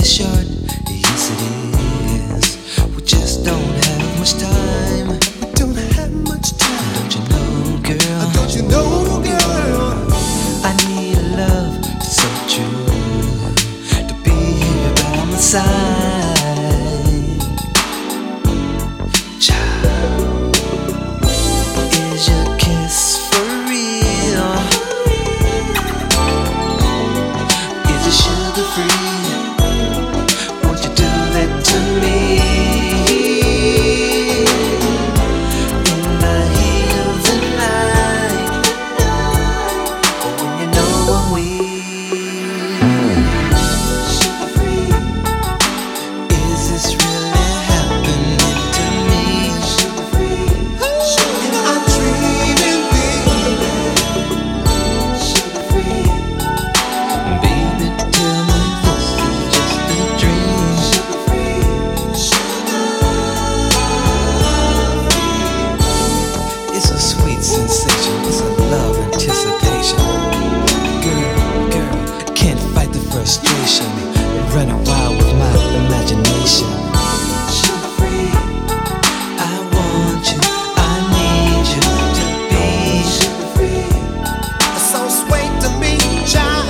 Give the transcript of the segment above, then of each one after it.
is short, yes it is. We just don't have much time. We don't have much time. Don't you know, girl? Don't you know, girl? I need a love so true to be here by my side. Child, is your kiss for real? Is it sugar free? Won't you do that to me? In the heat of the night, when you know I'm weak. Sugar free. Is this really happening to me? Sugar free. Am I dreaming, baby? Sugar free. Baby, tell me this is just a dream. Sugar free. It's a sweet sensation. It's a love anticipation. Girl, can't fight the frustration. Running wild with my imagination. Sugar free. I want you. I need you to be sugar free. So sweet to me, child.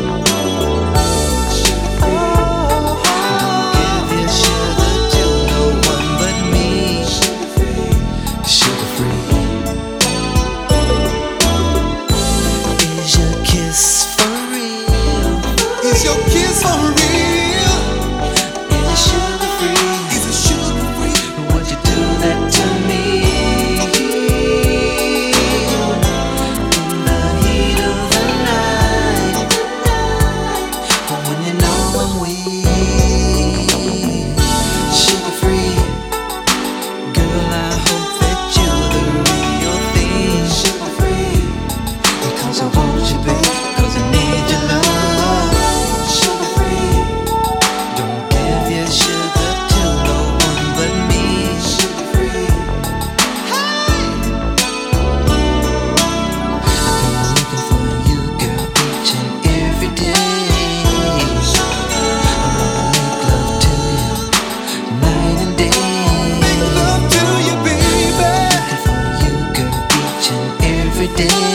Don't give your sugar to no one but me. Sugar free. Is your kiss for real? Is your kiss for real? Is it sugar free? Is it sugar free? Would you do that to me? In the heat of the night, when you know I'm weak. Sugar free. Girl, I hope that you're the real thing. Sugar free. Because I want you, babe. Cause I need your love. Sugar free. Don't give your sugar to no one but me. Sugar free. I'm looking for you, girl, each and every day. I wanna make love to you night and day. Make love to you, baby. Looking for you, girl, each and every day.